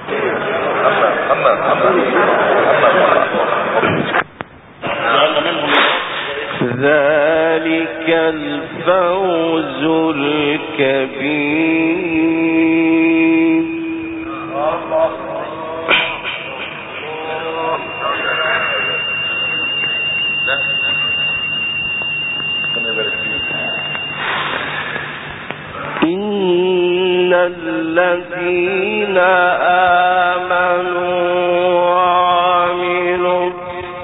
ذلك الفوز الكبير. إن الذين آمنوا وعملوا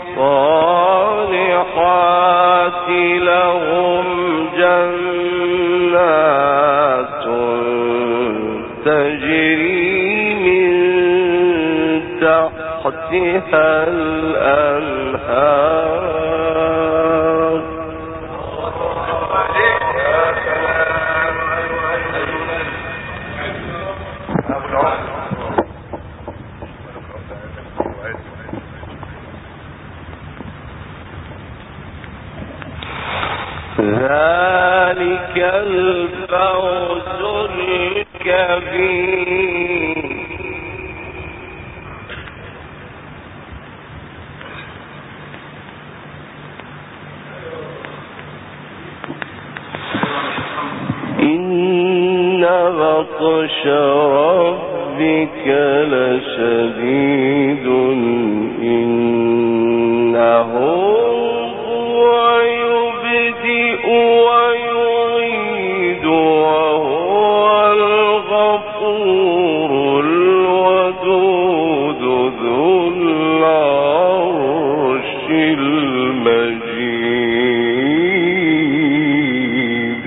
الصالحات لهم جنات تجري من تحتها الأنهار ذلك الفوز الكبير. إن بطش ربك لشديد إنه ويعيد وهو الغفور الودود ذو العرش المجيد.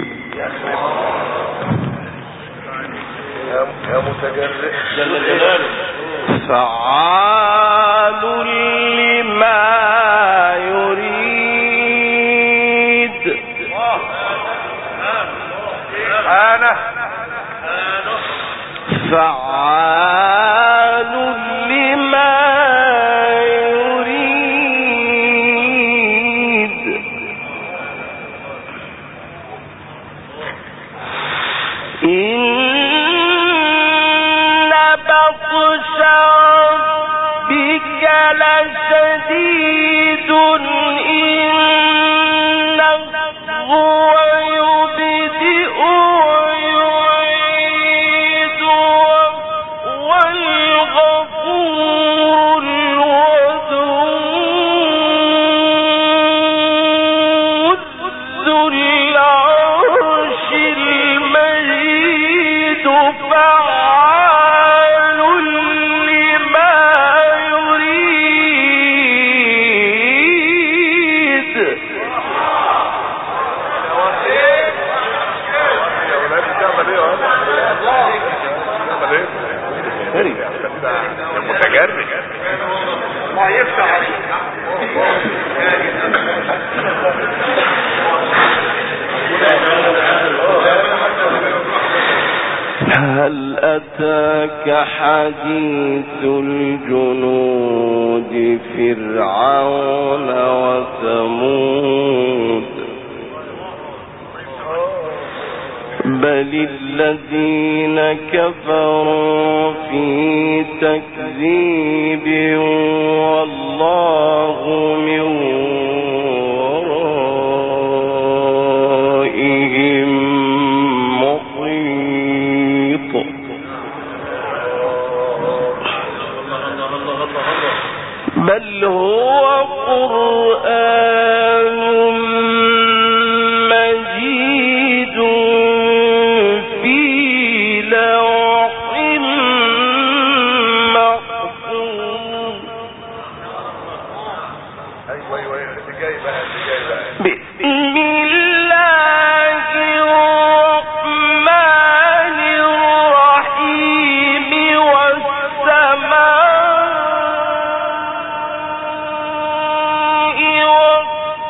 يا متجرئ جل جلاله فعال لما يريد. فعال لما يريد. إن بطش ربك لشديد إنه هو يبدئ ويعيد وهو الغفور الودود ذو العرش المجيد. فعال لما يريد. متجرئ ما يفتح هل أتاك حديث الجنود فرعون وثمود بل الذين كفروا في تكذيب والله من ورائهم محيط. بل هو قرآن مجيد في لوح محفوظ. بسم الله الرحمن الرحيم والسماء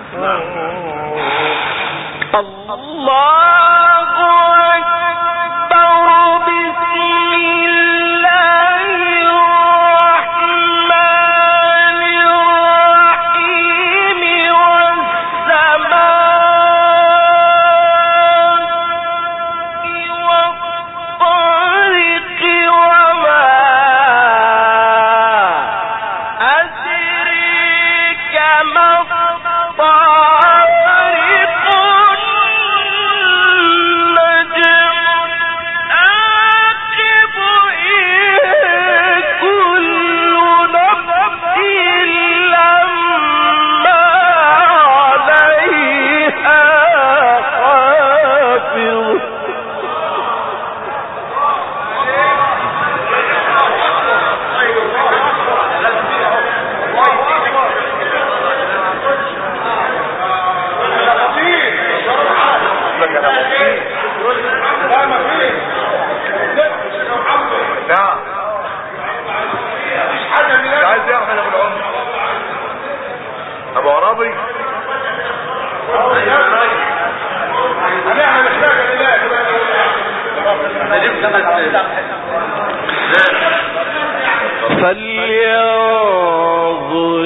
فلينظر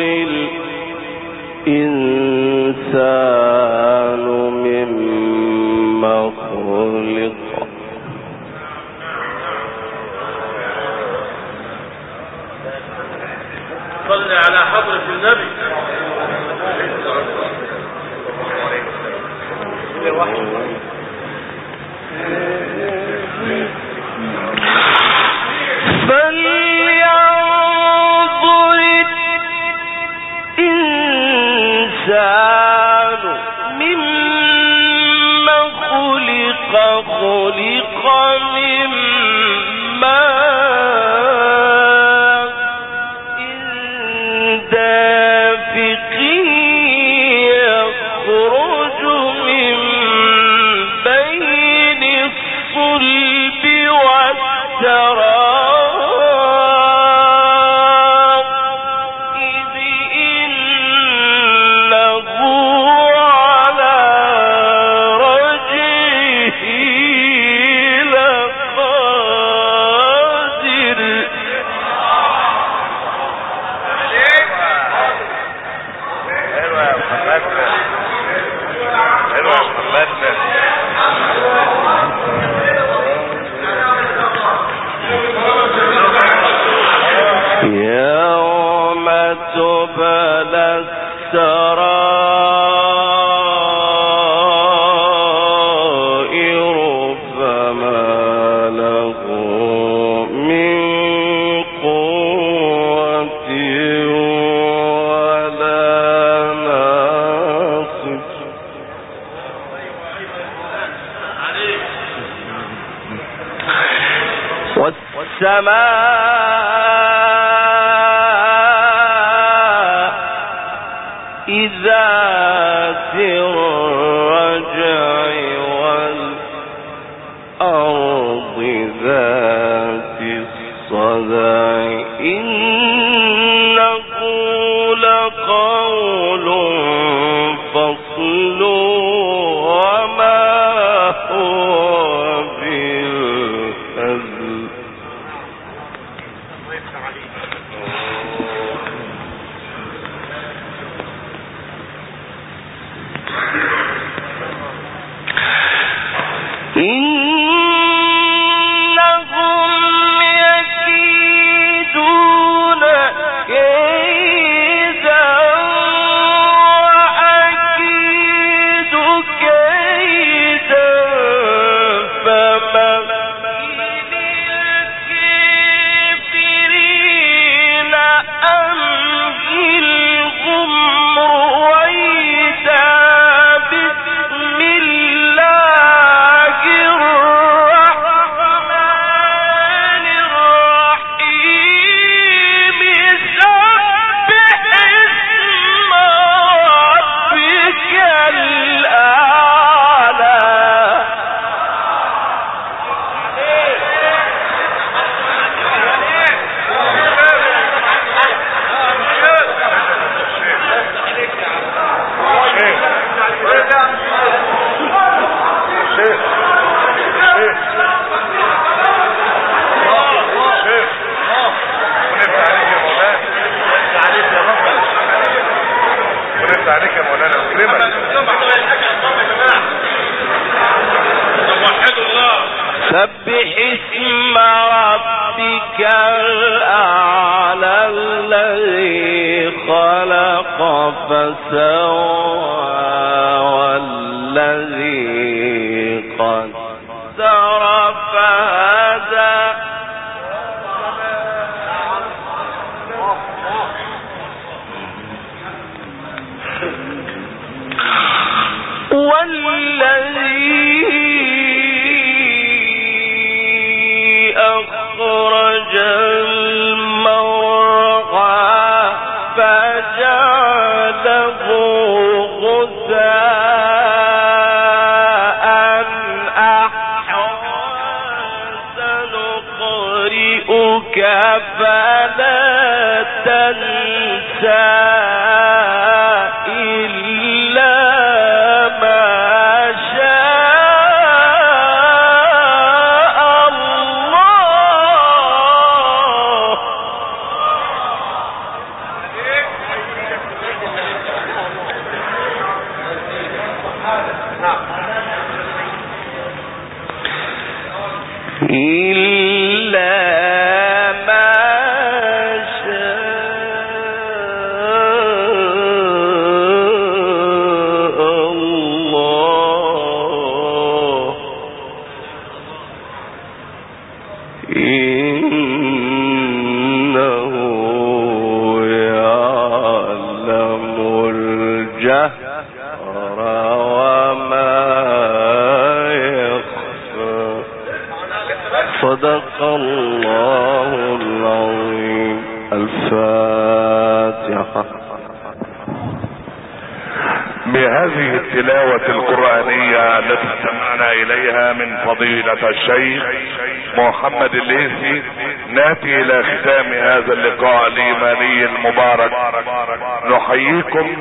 الإنسان مما خلق. صل على حضرة النبي. فلينظر الإنسان مما خلق. خلق من ماء دافق يخرج من بين الصلب والترائب إذ إنه على رجعه لقادر. يوم تبلى السرائر فما له من قوة ولا ناصر. والسماء ذات الرجع والأرض ذات الصدع إنه لقول فصل وما هو بالهزل. إنهم يكيدون يرد عليك يا مولانا ويكرمك. سبح اسم ربك الأعلى الذي خلق فسوى والذي قدر فهدى أخرج المرعى فجعله غثاء أحوى سنقرئك فلا تنسى صدق الله العظيم. الفاتحة. بهذه التلاوة القرآنية التي استمعنا إليها من فضيلة الشيخ محمد الليثي ناتي إلى ختام هذا اللقاء الإيماني المبارك. نحييكم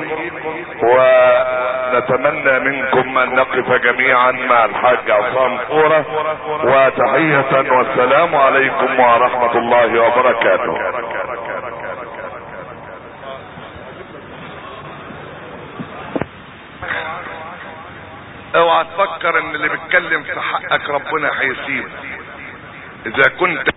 ونتمنى منكم أن نقف جميعا مع الحاج عصام فورة وتحية والسلام عليكم ورحمة الله وبركاته. اوعى تفكر ان اللي بيتكلم في حقك ربنا هيسيبك. اذا كنت